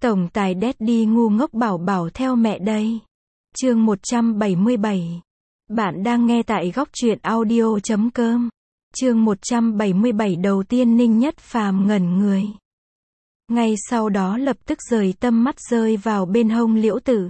Tổng tài Daddy ngu ngốc bảo bảo theo mẹ đây. Chương 177. Bạn đang nghe tại góc truyện audio.com. Chương 177 đầu tiên Ninh Nhất Phàm ngẩn người. Ngay sau đó lập tức rời tâm mắt rơi vào bên hông Liễu Tử.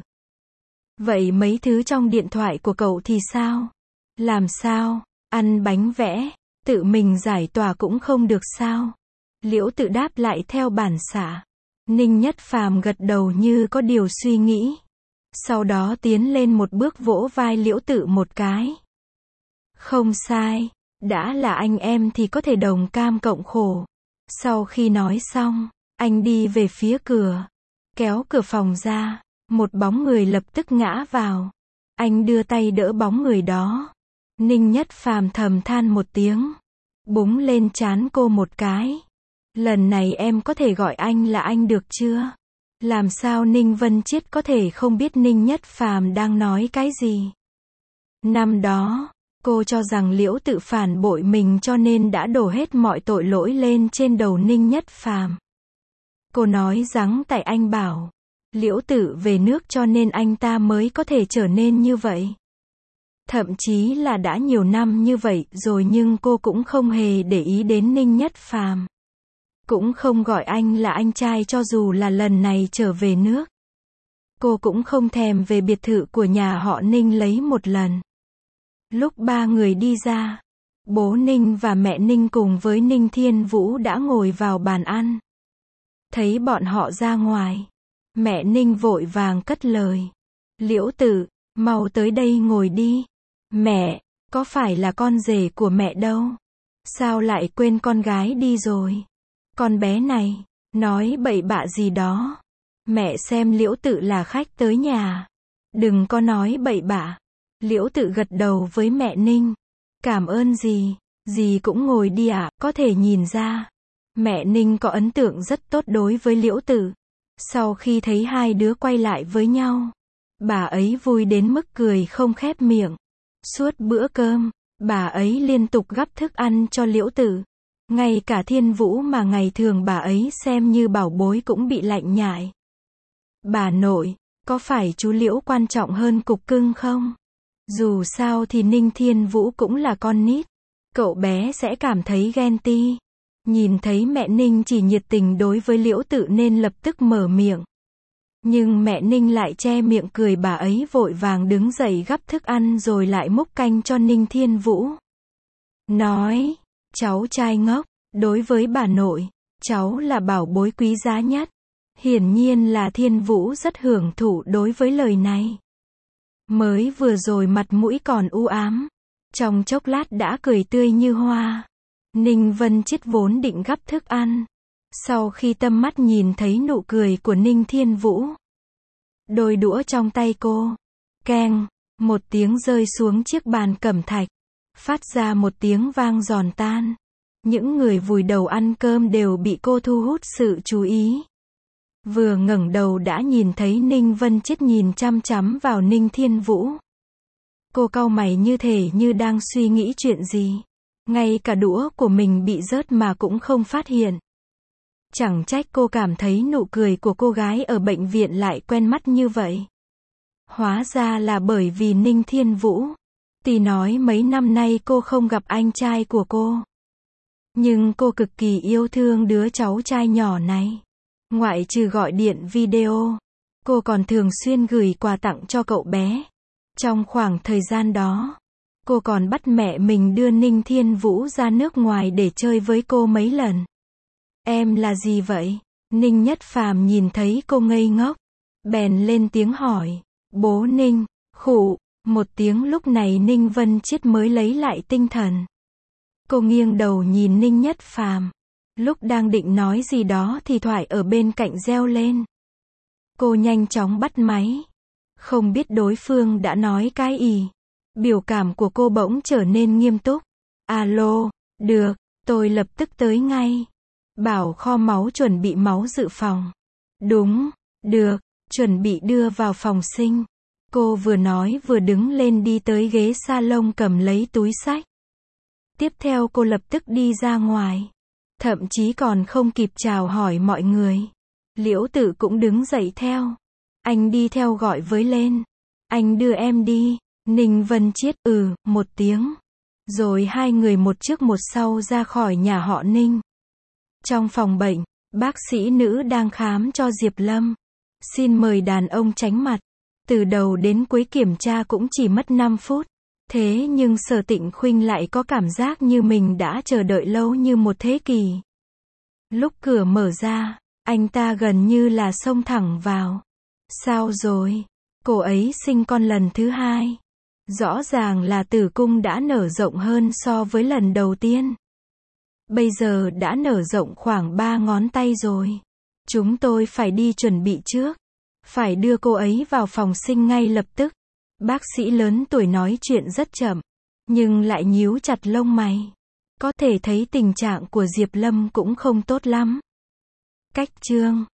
Vậy mấy thứ trong điện thoại của cậu thì sao? Làm sao? Ăn bánh vẽ, tự mình giải tỏa cũng không được sao? Liễu Tử đáp lại theo bản xả. Ninh Nhất Phàm gật đầu như có điều suy nghĩ. Sau đó tiến lên một bước vỗ vai Liễu Tử một cái. Không sai, đã là anh em thì có thể đồng cam cộng khổ. Sau khi nói xong, anh đi về phía cửa, kéo cửa phòng ra, một bóng người lập tức ngã vào. Anh đưa tay đỡ bóng người đó. Ninh Nhất Phàm thầm than một tiếng, búng lên trán cô một cái. Lần này em có thể gọi anh là anh được chưa? Làm sao Ninh Vân Chiết có thể không biết Ninh Nhất Phàm đang nói cái gì? Năm đó, cô cho rằng Liễu Tự phản bội mình cho nên đã đổ hết mọi tội lỗi lên trên đầu Ninh Nhất Phàm. Cô nói rằng tại anh bảo Liễu Tự về nước cho nên anh ta mới có thể trở nên như vậy. Thậm chí là đã nhiều năm như vậy rồi nhưng cô cũng không hề để ý đến Ninh Nhất Phàm. Cũng không gọi anh là anh trai cho dù là lần này trở về nước. Cô cũng không thèm về biệt thự của nhà họ Ninh lấy một lần. Lúc ba người đi ra, bố Ninh và mẹ Ninh cùng với Ninh Thiên Vũ đã ngồi vào bàn ăn. Thấy bọn họ ra ngoài, mẹ Ninh vội vàng cất lời. Liễu Tử, mau tới đây ngồi đi. Mẹ, có phải là con rể của mẹ đâu? Sao lại quên con gái đi rồi? Con bé này, nói bậy bạ gì đó. Mẹ xem Liễu Tự là khách tới nhà. Đừng có nói bậy bạ. Liễu Tự gật đầu với mẹ Ninh. Cảm ơn dì, dì cũng ngồi đi ạ, có thể nhìn ra. Mẹ Ninh có ấn tượng rất tốt đối với Liễu Tự. Sau khi thấy hai đứa quay lại với nhau, bà ấy vui đến mức cười không khép miệng. Suốt bữa cơm, bà ấy liên tục gắp thức ăn cho Liễu Tự. Ngay cả Thiên Vũ mà ngày thường bà ấy xem như bảo bối cũng bị lạnh nhại. Bà nội, có phải chú Liễu quan trọng hơn cục cưng không? Dù sao thì Ninh Thiên Vũ cũng là con nít. Cậu bé sẽ cảm thấy ghen ti. Nhìn thấy mẹ Ninh chỉ nhiệt tình đối với Liễu Tự nên lập tức mở miệng. Nhưng mẹ Ninh lại che miệng cười, bà ấy vội vàng đứng dậy gắp thức ăn rồi lại múc canh cho Ninh Thiên Vũ. Nói, cháu trai ngốc, đối với bà nội, cháu là bảo bối quý giá nhất. Hiển nhiên là Thiên Vũ rất hưởng thụ đối với lời này. Mới vừa rồi mặt mũi còn u ám, trong chốc lát đã cười tươi như hoa. Ninh Vân Chiết vốn định gắp thức ăn. Sau khi tâm mắt nhìn thấy nụ cười của Ninh Thiên Vũ, đôi đũa trong tay cô, keng, một tiếng rơi xuống chiếc bàn cẩm thạch, phát ra một tiếng vang giòn tan. Những người vùi đầu ăn cơm đều bị cô thu hút sự chú ý. Vừa ngẩng đầu đã nhìn thấy Ninh Vân Chiết nhìn chăm chăm vào Ninh Thiên Vũ. Cô cau mày như thể như đang suy nghĩ chuyện gì. Ngay cả đũa của mình bị rớt mà cũng không phát hiện. Chẳng trách cô cảm thấy nụ cười của cô gái ở bệnh viện lại quen mắt như vậy. Hóa ra là bởi vì Ninh Thiên Vũ. Tuy nói mấy năm nay cô không gặp anh trai của cô, nhưng cô cực kỳ yêu thương đứa cháu trai nhỏ này. Ngoại trừ gọi điện video, cô còn thường xuyên gửi quà tặng cho cậu bé. Trong khoảng thời gian đó, cô còn bắt mẹ mình đưa Ninh Thiên Vũ ra nước ngoài để chơi với cô mấy lần. Em là gì vậy? Ninh Nhất Phàm nhìn thấy cô ngây ngốc, bèn lên tiếng hỏi. Bố Ninh, khụ, một tiếng. Lúc này Ninh Vân Chiết mới lấy lại tinh thần. Cô nghiêng đầu nhìn Ninh Nhất Phàm. Lúc đang định nói gì đó thì thoại ở bên cạnh reo lên. Cô nhanh chóng bắt máy. Không biết đối phương đã nói cái gì. Biểu cảm của cô bỗng trở nên nghiêm túc. Alo, được, tôi lập tức tới ngay. Bảo kho máu chuẩn bị máu dự phòng. Đúng, được, chuẩn bị đưa vào phòng sinh. Cô vừa nói vừa đứng lên đi tới ghế salon cầm lấy túi xách. Tiếp theo cô lập tức đi ra ngoài. Thậm chí còn không kịp chào hỏi mọi người. Liễu Tự cũng đứng dậy theo. Anh đi theo gọi với lên. Anh đưa em đi. Ninh Vân Chiết, một tiếng. Rồi hai người một trước một sau ra khỏi nhà họ Ninh. Trong phòng bệnh, bác sĩ nữ đang khám cho Diệp Lâm. Xin mời đàn ông tránh mặt. Từ đầu đến cuối kiểm tra cũng chỉ mất 5 phút. Thế nhưng Sở Tịnh Khuynh lại có cảm giác như mình đã chờ đợi lâu như một thế kỷ. Lúc cửa mở ra, anh ta gần như là xông thẳng vào. Sao rồi? Cô ấy sinh con lần thứ 2. Rõ ràng là tử cung đã nở rộng hơn so với lần đầu tiên. Bây giờ đã nở rộng khoảng 3 ngón tay rồi. Chúng tôi phải đi chuẩn bị trước. Phải đưa cô ấy vào phòng sinh ngay lập tức. Bác sĩ lớn tuổi nói chuyện rất chậm, nhưng lại nhíu chặt lông mày. Có thể thấy tình trạng của Diệp Lâm cũng không tốt lắm. Cách chương